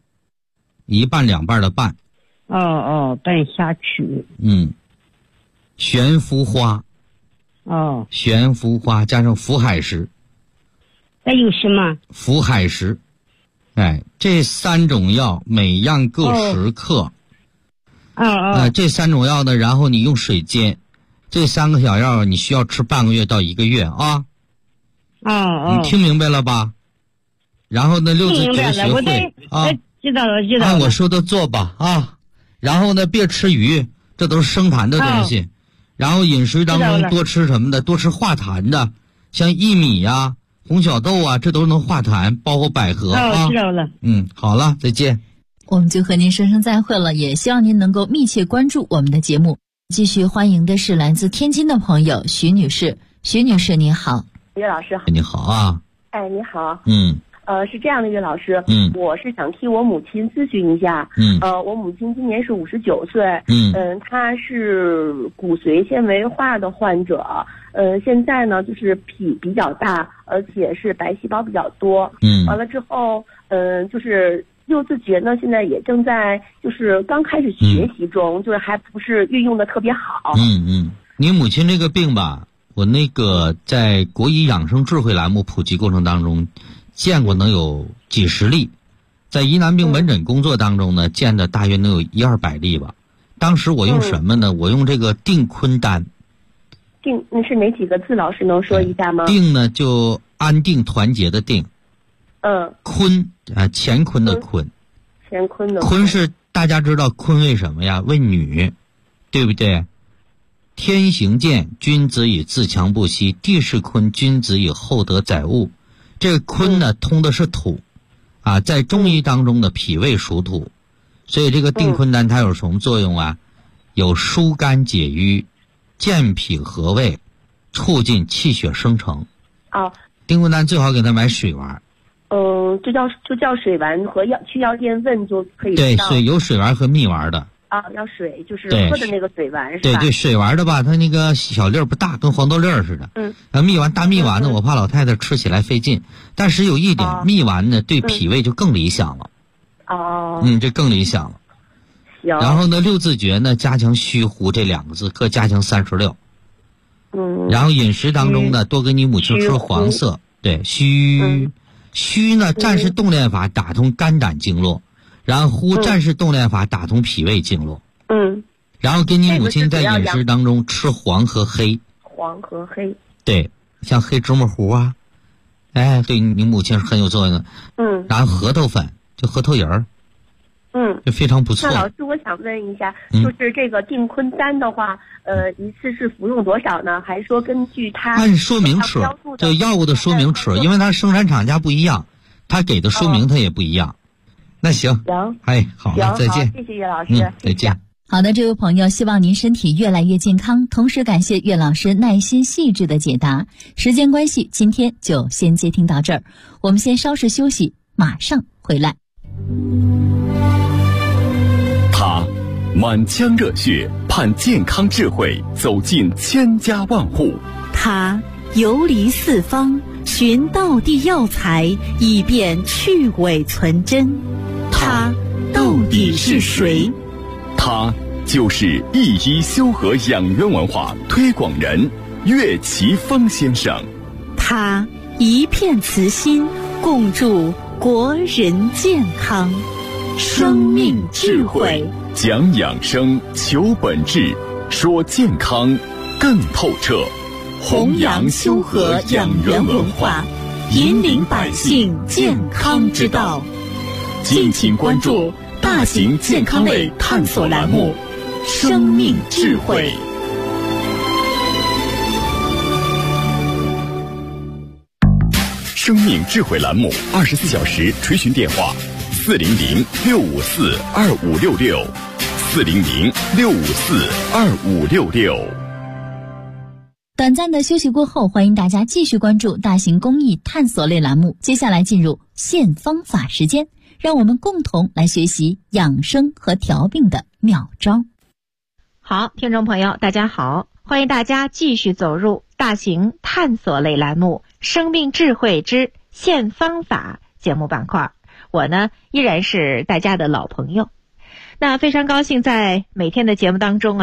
，1半2半的半。 半夏曲。 悬浮花哦。 悬浮花加上福海石。 那有什么？ 福海石。这3种药每样各10克。这3种药呢，然后你用水煎。这3个小药你需要吃半个月到1个月啊。你听明白了吧？然后呢，六字诀学会啊。 知道了。 按我说的做吧啊。然后呢，别吃鱼，这都是生痰的东西。然后饮食当中多吃什么的？多吃化痰的，像薏米呀、红小豆啊，这都能化痰，包括百合啊。 知道了。 好了，再见。 我们就和您说声再会了，也希望您能够密切关注我们的节目。继续欢迎的是来自天津的朋友徐女士。徐女士您好。 岳老师好。 你好啊。 你好。是这样的，岳老师，我是想替我母亲咨询一下。我母亲今年是59岁。她是骨髓纤维化的患者。现在呢，就是脾比较大，而且是白细胞比较多。完了之后，就是六字诀呢，现在也正在就是刚开始学习中，就是还不是运用的特别好。 你母亲这个病吧，我那个在国医养生智慧栏目普及过程当中见过能有几十例，在疑难病门诊工作当中呢，见的大约能有100-200例吧。当时我用什么呢？我用这个定坤丹。 那是哪几个字？老师能说一下吗？ 定呢就安定团结的定。坤乾坤的坤。 乾坤的坤是大家知道坤为什么呀？为女，对不对？天行健，君子以自强不息；地势坤，君子以厚德载物。这个坤呢，通的是土，在中医当中的脾胃属土，所以这个定坤丹它有什么作用啊？有疏肝解郁、健脾和胃、促进气血生成。定坤丹最好给他买水丸。 就叫水丸和去药店问就可以。 对，有水丸和蜜丸的。 要水就是喝的那个水丸是吧？ 对，水丸的吧，它那个小粒儿不大，跟黄豆粒儿似的。蜜丸大蜜丸呢，我怕老太太吃起来费劲。但是有一点，蜜丸呢对脾胃就更理想了。这更理想了。 行。 然后呢，六字诀呢，加强虚糊这2个字，各加强36。然后饮食当中呢，多给你母亲吃黄色。对，虚呢，战士动炼法打通肝胆经络。然后战士动炼法打通脾胃经络。然后给你母亲在饮食当中吃黄和黑。 黄和黑。 对，像黑芝麻糊啊，对你母亲是很有作用的。然后核桃粉，就核桃仁儿。就非常不错。 那老师，我想问一下，就是这个定坤丹的话，一次是服用多少呢？还是说根据它按说明吃？这药物的说明吃，因为它生产厂家不一样，它给的说明它也不一样。那行，好了，再见。 谢谢岳老师， 再见。 好的，这位朋友，希望您身体越来越健康，同时感谢岳老师耐心细致的解答。时间关系，今天就先接听到这儿，我们先稍事休息，马上回来。 他满腔热血盼健康智慧走进千家万户， 他游离四方寻道地药材以便去伪存真，他到底是谁？ 他就是一医修和养元文化推广人岳奇峰先生。 他一片慈心共筑国人健康，生命智慧， 讲养生求本质，说健康更透彻， 弘扬修和养元文化，引领百姓健康之道。敬请关注大型健康类探索栏目《生命智慧》。 生命智慧栏目24小时垂询电话：400-654-2566，400-654-2566。 短暂的休息过后，欢迎大家继续关注大型公益探索类栏目。接下来进入现方法时间，让我们共同来学习养生和调病的妙招。 好，听众朋友大家好，欢迎大家继续走入大型探索类栏目生命智慧之现方法节目板块。我呢依然是大家的老朋友，那非常高兴在每天的节目当中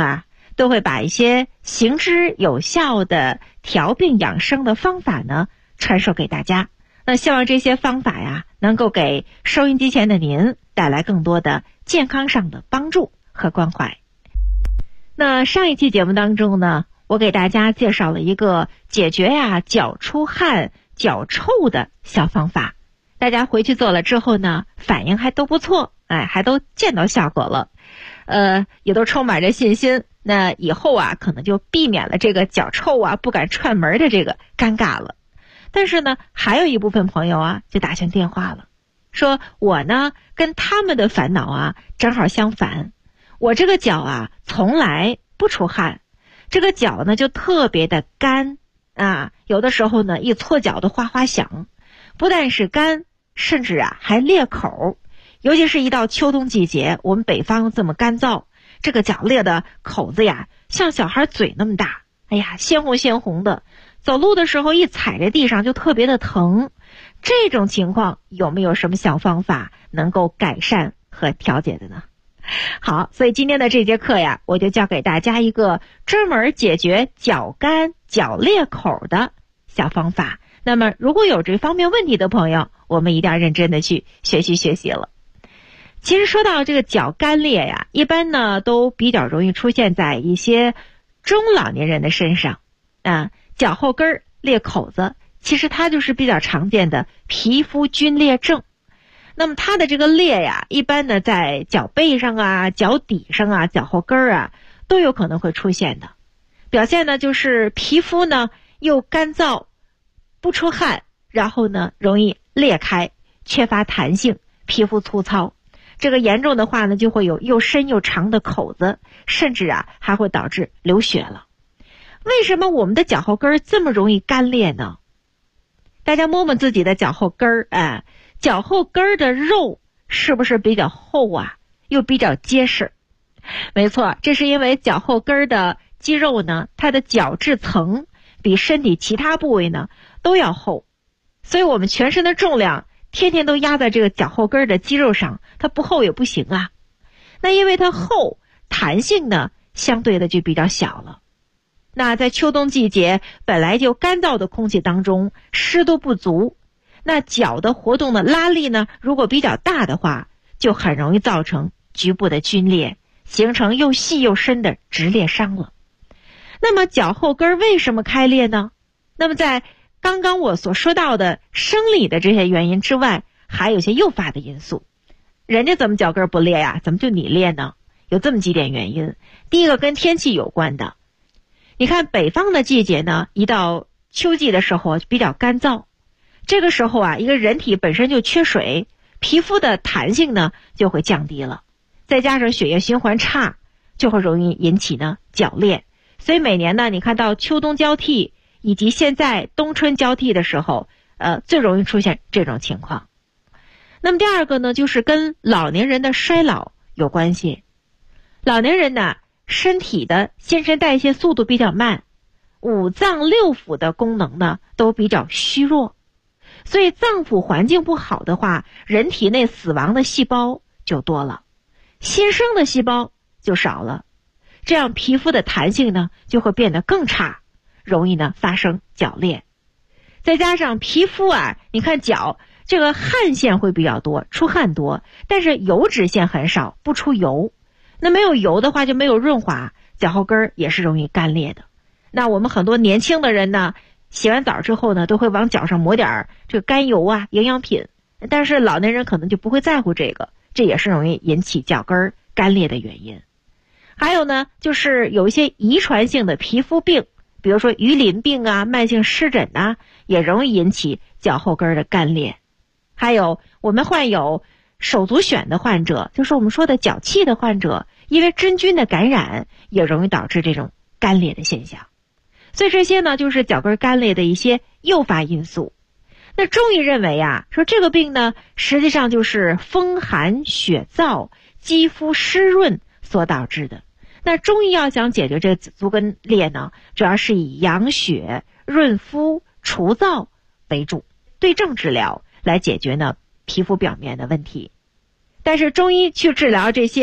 都会把一些行之有效的调病养生的方法呢传授给大家。那希望这些方法呀，能够给收音机前的您带来更多的健康上的帮助和关怀。那上一期节目当中呢，我给大家介绍了一个解决脚出汗、脚臭的小方法，大家回去做了之后呢，反应还都不错，还都见到效果了，也都充满着信心。那以后可能就避免了这个脚臭不敢串门的这个尴尬了。但是呢，还有一部分朋友就打进电话了，说我呢跟他们的烦恼正好相反，我这个脚从来不出汗，这个脚呢就特别的干有的时候呢一搓脚都哗哗响，不但是干，甚至还裂口，尤其是一到秋冬季节，我们北方这么干燥，这个脚裂的口子像小孩嘴那么大，鲜红鲜红的，走路的时候一踩在地上就特别的疼。这种情况有没有什么小方法能够改善和调节的呢？好，所以今天的这节课我就教给大家一个专门解决脚干脚裂口的小方法。那么如果有这方面问题的朋友，我们一定要认真的去学习了。其实说到这个脚干裂一般呢都比较容易出现在一些中老年人的身上脚后跟裂口子，其实它就是比较常见的皮肤皲裂症。那么它的这个裂一般呢在脚背上脚底上脚后跟都有可能会出现的。表现呢就是皮肤呢又干燥不出汗，然后呢容易裂开，缺乏弹性，皮肤粗糙。这个严重的话呢，就会有又深又长的口子，甚至还会导致流血了。为什么我们的脚后跟这么容易干裂呢？大家摸摸自己的脚后跟脚后跟的肉是不是比较厚又比较结实？没错，这是因为脚后跟的肌肉呢，它的角质层比身体其他部位呢都要厚，所以我们全身的重量天天都压在这个脚后跟的肌肉上，它不厚也不行那因为它厚，弹性呢相对的就比较小了。那在秋冬季节本来就干燥的空气当中，湿度不足，那脚的活动的拉力呢如果比较大的话，就很容易造成局部的皲裂，形成又细又深的直裂伤了。那么脚后跟为什么开裂呢？那么在刚刚我所说到的生理的这些原因之外，还有些诱发的因素。人家怎么脚跟不裂怎么就你裂呢？有这么几点原因。第一个跟天气有关的，你看北方的季节呢，一到秋季的时候比较干燥，这个时候一个人体本身就缺水，皮肤的弹性呢就会降低了，再加上血液循环差，就会容易引起呢脚裂。所以每年呢，你看到秋冬交替以及现在冬春交替的时候，最容易出现这种情况。那么第二个呢，就是跟老年人的衰老有关系。老年人呢，身体的新陈代谢速度比较慢，五脏六腑的功能呢都比较虚弱，所以脏腑环境不好的话，人体内死亡的细胞就多了，新生的细胞就少了，这样皮肤的弹性呢就会变得更差，容易呢发生脚裂。再加上皮肤你看脚这个汗腺会比较多，出汗多，但是油脂腺很少，不出油。那没有油的话就没有润滑，脚后跟也是容易干裂的。那我们很多年轻的人呢，洗完澡之后呢，都会往脚上抹点这个甘油营养品，但是老年人可能就不会在乎这个，这也是容易引起脚跟干裂的原因。还有呢，就是有一些遗传性的皮肤病，比如说鱼鳞病慢性湿疹也容易引起脚后跟的干裂。还有我们患有手足癣的患者，就是我们说的脚气的患者，因为真菌的感染也容易导致这种干裂的现象。所以这些呢就是脚跟干裂的一些诱发因素。那中医认为说这个病呢实际上就是风寒血燥、肌肤湿润所导致的。那中医要想解决这个足跟裂呢，主要是以养血、润肤、除燥为主，对症治疗来解决呢皮肤表面的问题。但是中医去治疗这些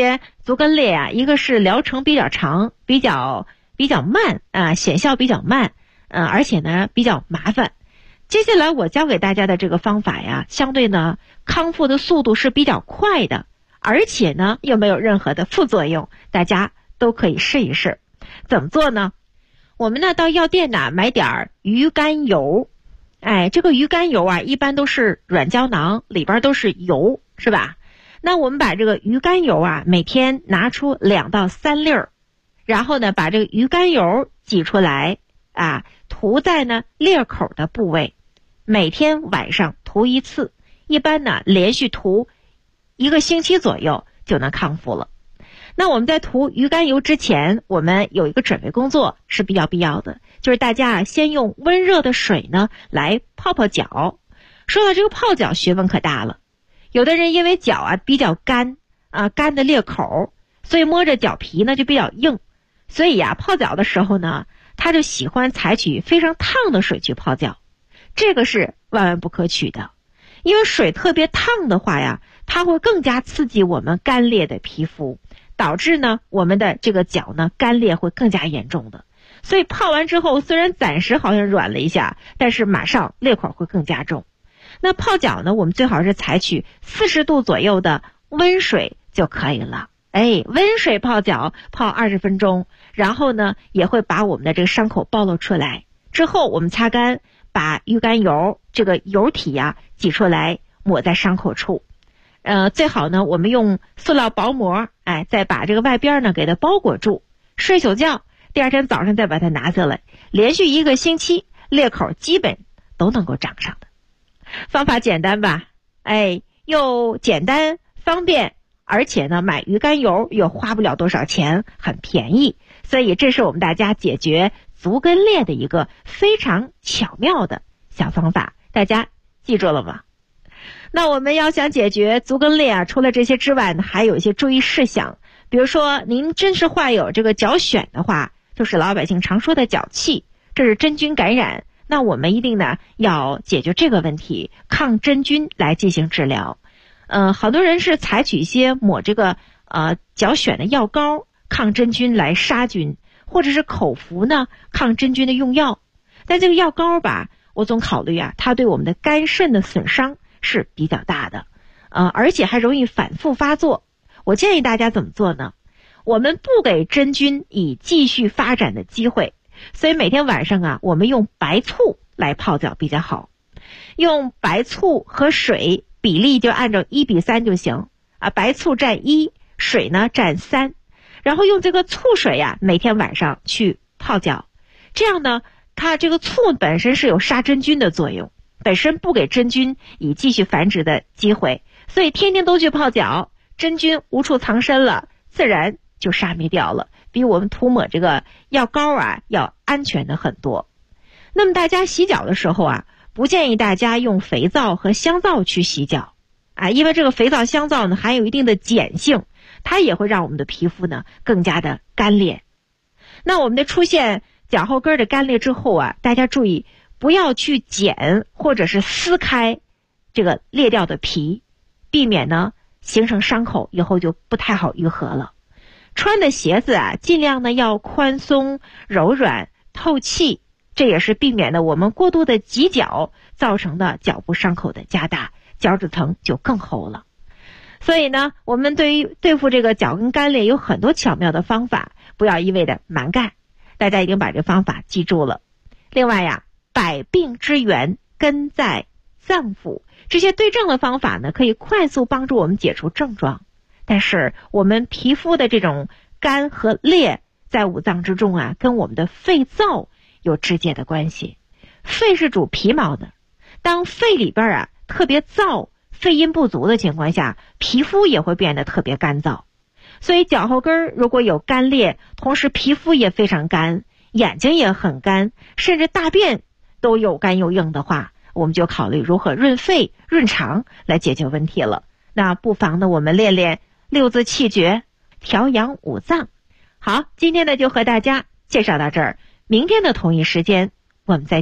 足跟裂啊，一个是疗程比较长，比较慢啊，显效比较慢，而且呢比较麻烦。接下来我教给大家的这个方法呀，相对呢康复的速度是比较快的，而且呢又没有任何的副作用，大家都可以试一试。怎么做呢？我们呢到药店呢买点鱼肝油，这个鱼肝油啊一般都是软胶囊，里边都是油，是吧？那我们把这个鱼肝油啊每天拿出2到3粒儿，然后呢把这个鱼肝油挤出来啊，涂在呢裂口的部位，每天晚上涂1次，一般呢连续涂1个星期左右就能康复了。那我们在涂鱼肝油之前，我们有一个准备工作是比较必要的，就是大家先用温热的水呢来泡泡脚。说到这个泡脚，学问可大了。有的人因为脚啊比较干啊，干的裂口，所以摸着脚皮呢就比较硬，所以呀泡脚的时候呢，他就喜欢采取非常烫的水去泡脚。这个是万万不可取的，因为水特别烫的话呀，它会更加刺激我们干裂的皮肤，导致呢我们的这个脚呢干裂会更加严重的。所以泡完之后，虽然暂时好像软了一下，但是马上裂口会更加重。那泡脚呢，我们最好是采取40度左右的温水就可以了。温水泡脚泡20分钟，然后呢也会把我们的这个伤口暴露出来。之后我们擦干，把鱼肝油这个油体呀挤出来，抹在伤口处。最好呢我们用塑料薄膜，再把这个外边呢给它包裹住，睡宿觉，第二天早上再把它拿下来，连续1个星期，裂口基本都能够长上的。方法简单吧？又简单方便，而且呢买鱼肝油又花不了多少钱，很便宜，所以这是我们大家解决足跟裂的一个非常巧妙的小方法，大家记住了吗？那我们要想解决足跟裂啊，除了这些之外呢，还有一些注意事项。比如说您真是患有这个脚癣的话，就是老百姓常说的脚气，这是真菌感染，那我们一定呢要解决这个问题，抗真菌来进行治疗。好多人是采取一些抹这个脚癣的药膏，抗真菌来杀菌，或者是口服呢抗真菌的用药。但这个药膏吧，我总考虑啊，它对我们的肝肾的损伤是比较大的，而且还容易反复发作。我建议大家怎么做呢？我们不给真菌以继续发展的机会，所以每天晚上啊，我们用白醋来泡脚比较好。用白醋和水比例就按照1:3就行啊，白醋占1，水呢占3，然后用这个醋水啊，每天晚上去泡脚。这样呢，它这个醋本身是有杀真菌的作用，本身不给真菌以继续繁殖的机会，所以天天都去泡脚，真菌无处藏身了，自然就杀灭掉了，比我们涂抹这个药膏啊要安全的很多。那么大家洗脚的时候啊，不建议大家用肥皂和香皂去洗脚啊，因为这个肥皂香皂呢含有一定的碱性，它也会让我们的皮肤呢更加的干裂。那我们的出现脚后跟的干裂之后啊，大家注意不要去剪或者是撕开这个裂掉的皮，避免呢形成伤口，以后就不太好愈合了。穿的鞋子啊，尽量呢要宽松、柔软、透气，这也是避免了我们过度的挤脚造成的脚部伤口的加大，脚趾层就更厚了。所以呢，我们对付这个脚跟干裂有很多巧妙的方法，不要一味的蛮干。大家一定把这方法记住了。另外呀，百病之源根在脏腑，这些对症的方法呢，可以快速帮助我们解除症状。但是我们皮肤的这种干和裂在五脏之中啊，跟我们的肺燥有直接的关系。肺是主皮毛的，当肺里边啊特别燥，肺阴不足的情况下，皮肤也会变得特别干燥。所以脚后跟如果有干裂，同时皮肤也非常干，眼睛也很干，甚至大便都又干又硬的话，我们就考虑如何润肺润肠来解决问题了。那不妨呢我们练练六字气诀，调养五脏。好，今天呢就和大家介绍到这儿，明天的同一时间我们再见。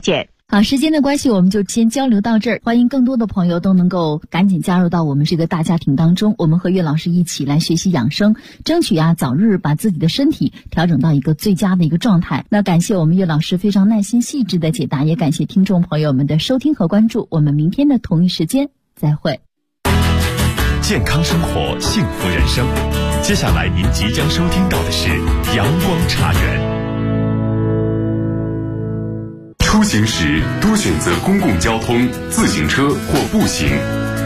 好，时间的关系，我们就先交流到这儿。欢迎更多的朋友都能够赶紧加入到我们这个大家庭当中，我们和岳老师一起来学习养生，争取早日把自己的身体调整到一个最佳的一个状态。那感谢我们岳老师非常耐心细致的解答，也感谢听众朋友们的收听和关注。我们明天的同一时间再会。 健康生活，幸福人生。接下来您即将收听到的是阳光茶园。出行时多选择公共交通、自行车或步行，